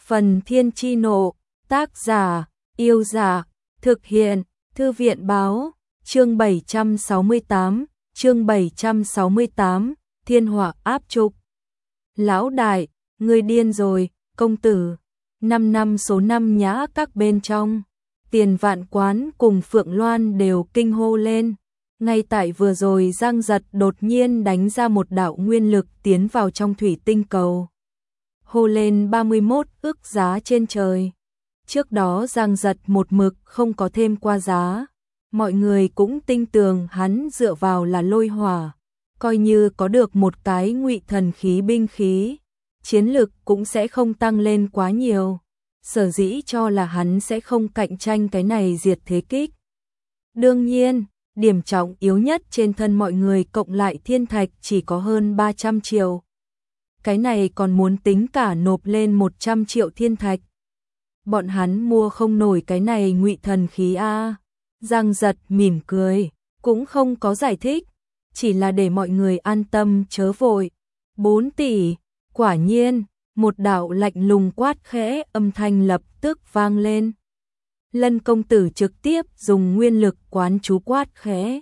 Phần Thiên Chi Nộ, tác giả, Yêu Dạ, thực hiện, Thư viện Báo, chương 768, Thiên Hỏa Áp Trục. Lão đại, người điên rồi, công tử. 5 năm số 5 Nhã Các bên trong, Tiền Vạn Quán cùng Phượng Loan đều kinh hô lên. Ngay tại vừa rồi Giang Giật đột nhiên đánh ra một đạo nguyên lực tiến vào trong thủy tinh cầu. Hô lên 31 ức giá trên trời. Trước đó Giang Giật một mực không có thêm qua giá. Mọi người cũng tin tưởng hắn dựa vào là lôi hỏa. Coi như có được một cái ngụy thần khí binh khí, chiến lực cũng sẽ không tăng lên quá nhiều. Sở dĩ cho là hắn sẽ không cạnh tranh cái này diệt thế kích. Đương nhiên, điểm trọng yếu nhất trên thân mọi người cộng lại thiên thạch chỉ có hơn 300 triệu. Cái này còn muốn tính cả nộp lên 100 triệu thiên thạch. Bọn hắn mua không nổi cái này ngụy thần khí a. Giang Giật mỉm cười, cũng không có giải thích, chỉ là để mọi người an tâm chớ vội. 4 tỷ, quả nhiên, một đạo lạnh lùng quát khẽ âm thanh lập tức vang lên. Lân công tử trực tiếp dùng nguyên lực quán chú quát khẽ.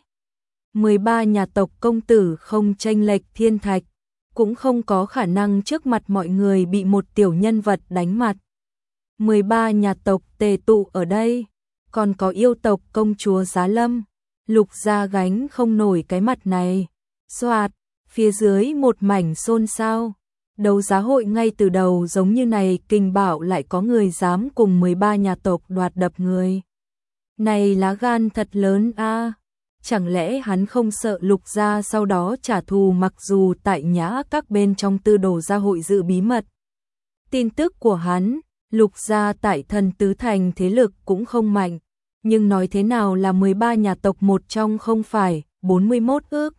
13 nhà tộc công tử không chênh lệch thiên thạch, cũng không có khả năng trước mặt mọi người bị một tiểu nhân vật đánh mặt. 13 nhà tộc tề tụ ở đây, còn có yêu tộc công chúa Giá Lâm, Lục gia gánh không nổi cái mặt này. Soạt, phía dưới một mảnh xôn xao. Đấu giá hội ngay từ đầu giống như này kinh bảo lại có người dám cùng 13 nhà tộc đoạt đập người. Này lá gan thật lớn a. Chẳng lẽ hắn không sợ Lục gia sau đó trả thù, mặc dù tại Nhã Các bên trong tư đồ gia hội dự bí mật. Tin tức của hắn, Lục gia tại Thần Tứ Thành thế lực cũng không mạnh, nhưng nói thế nào là 13 nhà tộc một trong không phải 41 ước.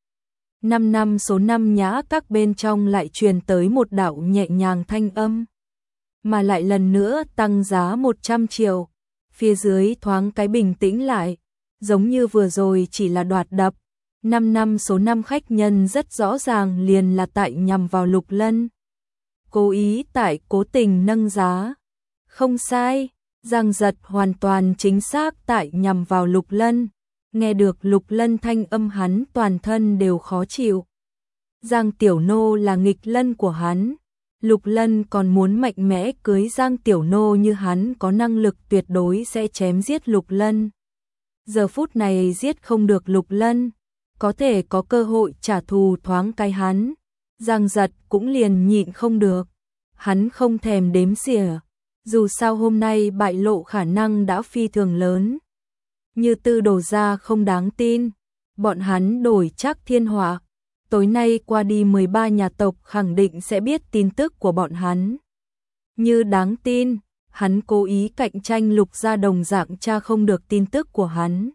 5 năm số 5 Nhã Các bên trong lại truyền tới một đạo nhẹ nhàng thanh âm, mà lại lần nữa tăng giá 100 triệu. Phía dưới thoáng cái bình tĩnh lại, giống như vừa rồi chỉ là đoạt đập. 5 năm số 5 khách nhân rất rõ ràng liền là tại nhằm vào Lục Lân. Cố ý tại cố tình nâng giá. Không sai, Giang Giật hoàn toàn chính xác tại nhằm vào Lục Lân. Nghe được Lục Lân thanh âm hắn toàn thân đều khó chịu. Giang Tiểu Nô là nghịch lân của hắn. Lục Lân còn muốn mạnh mẽ cưới Giang Tiểu Nô, như hắn có năng lực tuyệt đối sẽ chém giết Lục Lân. Giờ phút này giết không được Lục Lân, có thể có cơ hội trả thù thoáng cái hắn. Giang Giật cũng liền nhịn không được. Hắn không thèm đếm xỉa. Dù sao hôm nay bại lộ khả năng đã phi thường lớn. Như tư đồ gia không đáng tin, bọn hắn đổi chắc thiên hỏa. Tối nay qua đi 13 nhà tộc khẳng định sẽ biết tin tức của bọn hắn. Như đáng tin, hắn cố ý cạnh tranh Lục gia đồng dạng tra không được tin tức của hắn.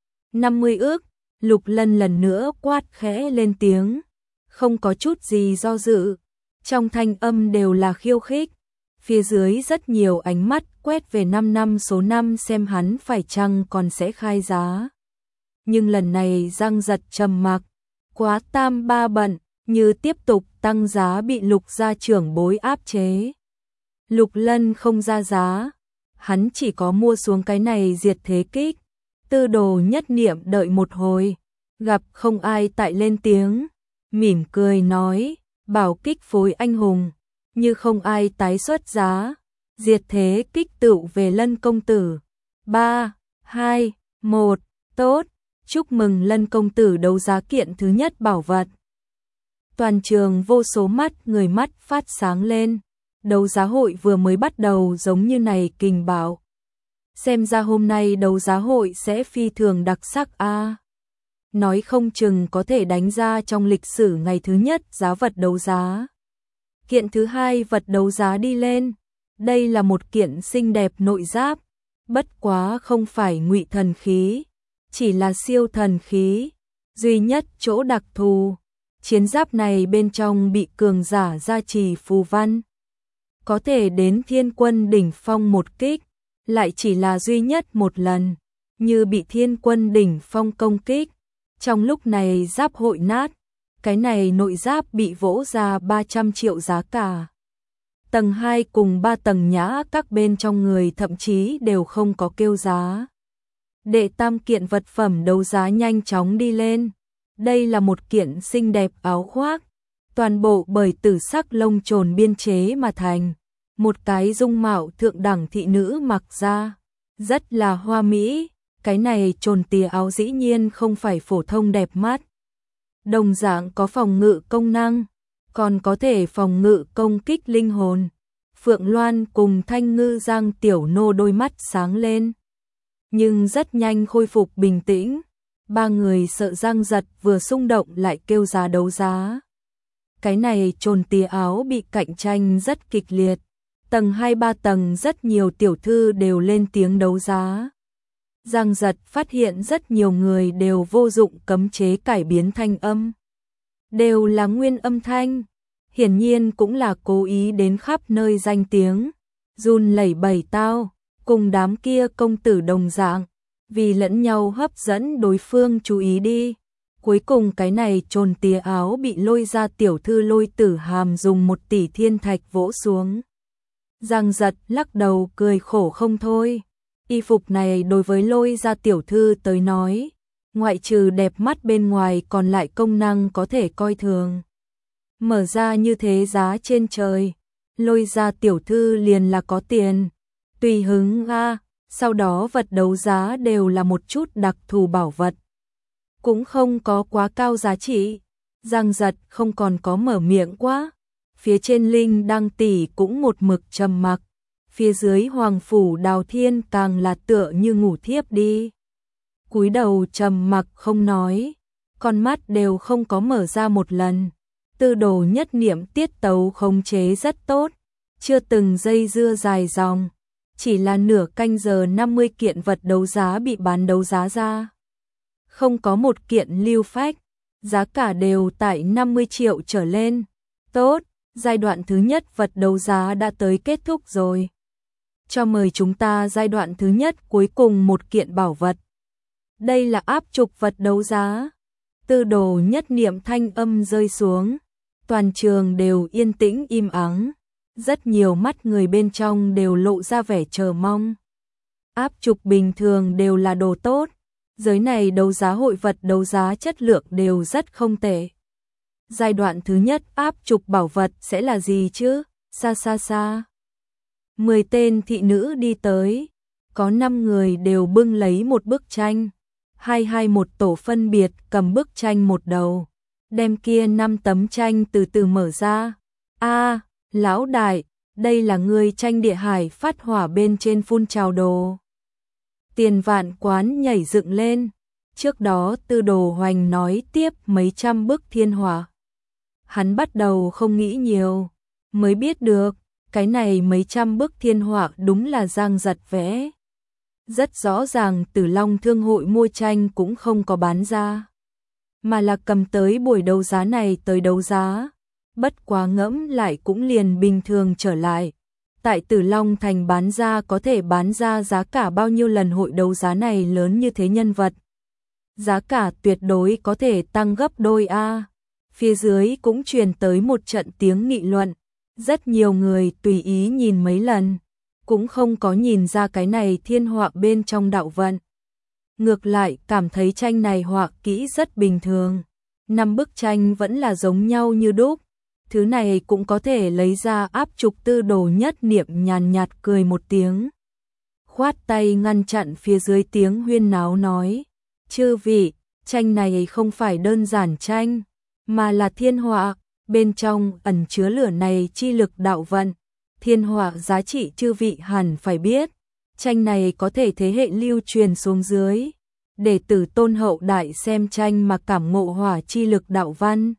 50 ước, Lục Lân lần nữa quát khẽ lên tiếng, không có chút gì do dự, trong thanh âm đều là khiêu khích. Phía dưới rất nhiều ánh mắt quét về 5 năm số 5 xem hắn phải chăng còn sẽ khai giá. Nhưng lần này Giang Giật trầm mặc, quá tam ba bận, như tiếp tục tăng giá bị Lục gia trưởng bối áp chế. Lục Lân không ra giá, hắn chỉ có mua xuống cái này diệt thế kích. Tư đồ nhất niệm đợi một hồi, gặp không ai tại lên tiếng, mỉm cười nói, bảo kích phối anh hùng. Như không ai tái xuất giá, diệt thế kích tựu về Lân công tử. 3, 2, 1, tốt, chúc mừng Lân công tử đấu giá kiện thứ nhất bảo vật. Toàn trường vô số mắt người mắt phát sáng lên, đấu giá hội vừa mới bắt đầu giống như này kình bảo. Xem ra hôm nay đấu giá hội sẽ phi thường đặc sắc a. Nói không chừng có thể đánh ra trong lịch sử ngày thứ nhất giá vật đấu giá. Kiện thứ hai vật đấu giá đi lên, đây là một kiện xinh đẹp nội giáp, bất quá không phải ngụy thần khí, chỉ là siêu thần khí, duy nhất chỗ đặc thù, chiến giáp này bên trong bị cường giả gia trì phù văn, có thể đến thiên quân đỉnh phong một kích, lại chỉ là duy nhất một lần, như bị thiên quân đỉnh phong công kích, trong lúc này giáp hội nát. Cái này nội giáp bị vỗ ra 300 triệu giá cả. Tầng 2 cùng 3 tầng nhã các bên trong người thậm chí đều không có kêu giá. Đệ tam kiện vật phẩm đấu giá nhanh chóng đi lên. Đây là một kiện xinh đẹp áo khoác, toàn bộ bởi tử sắc lông trồn biên chế mà thành. Một cái dung mạo thượng đẳng thị nữ mặc ra, rất là hoa mỹ. Cái này trồn tía áo dĩ nhiên không phải phổ thông đẹp mắt. Đồng dạng có phòng ngự công năng, còn có thể phòng ngự công kích linh hồn. Phượng Loan cùng Thanh Ngư Giang Tiểu Nô đôi mắt sáng lên, nhưng rất nhanh khôi phục bình tĩnh. Ba người sợ Giang Giật vừa xung động lại kêu giá đấu giá. Cái này trồn tía áo bị cạnh tranh rất kịch liệt. Tầng 2-3 tầng rất nhiều tiểu thư đều lên tiếng đấu giá. Giang Giật phát hiện rất nhiều người đều vô dụng cấm chế cải biến thanh âm. Đều là nguyên âm thanh. Hiển nhiên cũng là cố ý đến khắp nơi danh tiếng. Run lẩy bẩy tao, cùng đám kia công tử đồng dạng, vì lẫn nhau hấp dẫn đối phương chú ý đi. Cuối cùng cái này trồn tía áo bị Lôi ra tiểu thư Lôi Tử Hàm dùng 1 tỷ thiên thạch vỗ xuống. Giang Giật lắc đầu cười khổ không thôi. Y phục này đối với Lôi ra tiểu thư tới nói, ngoại trừ đẹp mắt bên ngoài còn lại công năng có thể coi thường. Mở ra như thế giá trên trời, Lôi ra tiểu thư liền là có tiền. Tùy hứng a, sau đó vật đấu giá đều là một chút đặc thù bảo vật. Cũng không có quá cao giá trị. Giang Giật không còn có mở miệng quá. Phía trên Linh Đăng tỷ cũng một mực trầm mặc. Phía dưới Hoàng phủ Đào Thiên càng là tựa như ngủ thiếp đi. Cúi đầu trầm mặc không nói, con mắt đều không có mở ra một lần. Tư Đồ Nhất Niệm tiết tấu khống chế rất tốt, chưa từng dây dưa dài dòng, chỉ là nửa canh giờ 50 kiện vật đấu giá bị bán đấu giá ra. Không có một kiện lưu phách, giá cả đều tại 50 triệu trở lên. Tốt, giai đoạn thứ nhất vật đấu giá đã tới kết thúc rồi. Cho mời chúng ta giai đoạn thứ nhất cuối cùng một kiện bảo vật. Đây là áp trục vật đấu giá. Tư Đồ Nhất Niệm thanh âm rơi xuống, toàn trường đều yên tĩnh im ắng. Rất nhiều mắt người bên trong đều lộ ra vẻ chờ mong. Áp trục bình thường đều là đồ tốt, giới này đấu giá hội vật đấu giá chất lượng đều rất không tệ. Giai đoạn thứ nhất áp trục bảo vật sẽ là gì chứ? Xa xa xa. 10 tên thị nữ đi tới, có 5 người đều bưng lấy một bức tranh. Một tổ phân biệt cầm bức tranh một đầu, đem kia 5 tấm tranh từ từ mở ra. A, lão đại, đây là người tranh địa hải phát hỏa bên trên phun trào đồ. Tiền Vạn Quán nhảy dựng lên. Trước đó Tư Đồ Hoành nói tiếp mấy trăm bức thiên hỏa. Hắn bắt đầu không nghĩ nhiều, mới biết được, cái này mấy trăm bức thiên hỏa đúng là Giang Giật vẽ. Rất rõ ràng Tử Long Thương hội mua tranh cũng không có bán ra, mà là cầm tới buổi đấu giá này tới đấu giá. Bất quá ngẫm lại cũng liền bình thường trở lại. Tại Tử Long Thành bán ra có thể bán ra giá cả bao nhiêu lần hội đấu giá này lớn như thế nhân vật. Giá cả tuyệt đối có thể tăng gấp đôi a. Phía dưới cũng truyền tới một trận tiếng nghị luận. Rất nhiều người tùy ý nhìn mấy lần, cũng không có nhìn ra cái này thiên họa bên trong đạo vận. Ngược lại cảm thấy tranh này họa kỹ rất bình thường. 5 bức tranh vẫn là giống nhau như đúc. Thứ này cũng có thể lấy ra áp trục. Tư Đồ Nhất Niệm nhàn nhạt cười một tiếng, khoát tay ngăn chặn phía dưới tiếng huyên náo nói. Chư vị, tranh này không phải đơn giản tranh, mà là thiên họa, bên trong ẩn chứa lửa này chi lực đạo vận. Thiên họa giá trị chư vị hẳn phải biết, tranh này có thể thế hệ lưu truyền xuống dưới, để tử tôn hậu đại xem tranh mà cảm ngộ hỏa chi lực đạo văn.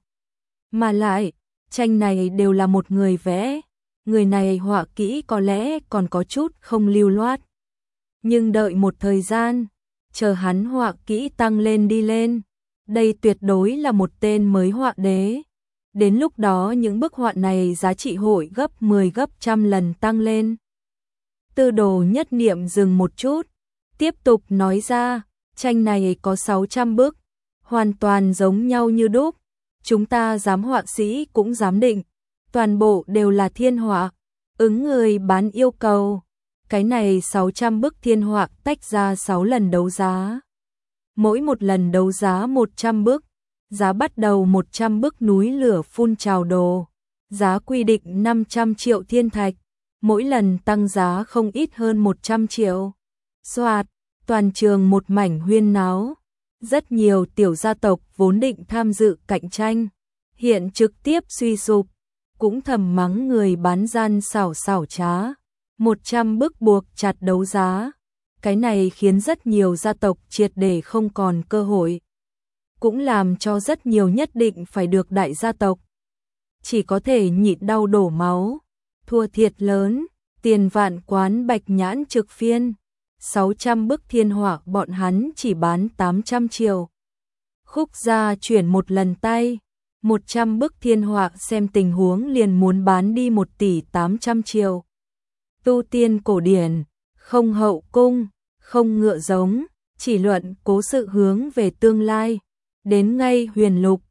Mà lại, tranh này đều là một người vẽ, người này họa kỹ có lẽ còn có chút không lưu loát. Nhưng đợi một thời gian, chờ hắn họa kỹ tăng lên đi lên, đây tuyệt đối là một tên mới họa đế. Đến lúc đó những bức họa này giá trị hội gấp 10 gấp trăm lần tăng lên. Tư Đồ Nhất Niệm dừng một chút, tiếp tục nói ra, tranh này có 600 bức, hoàn toàn giống nhau như đúc. Chúng ta giám họa sĩ cũng giám định, toàn bộ đều là thiên họa. Ứng người bán yêu cầu, cái này 600 bức thiên họa tách ra 6 lần đấu giá. Mỗi một lần đấu giá 100 bức, giá bắt đầu 100 bức núi lửa phun trào đồ, giá quy định 500 triệu thiên thạch, mỗi lần tăng giá không ít hơn 100 triệu. Soạt, toàn trường một mảnh huyên náo, rất nhiều tiểu gia tộc vốn định tham dự cạnh tranh, hiện trực tiếp suy sụp, cũng thầm mắng người bán gian xảo trá. 100 bức buộc chặt đấu giá, cái này khiến rất nhiều gia tộc triệt để không còn cơ hội, cũng làm cho rất nhiều nhất định phải được đại gia tộc chỉ có thể nhịn đau đổ máu, thua thiệt lớn. Tiền Vạn Quán Bạch Nhãn trực phiên, 600 bức thiên họa bọn hắn chỉ bán 800 triệu. Khúc gia chuyển một lần tay, 100 bức thiên họa xem tình huống liền muốn bán đi 1 tỷ 800 triệu. Tu tiên cổ điển, không hậu cung, không ngựa giống, chỉ luận cố sự hướng về tương lai, đến ngay huyền lục,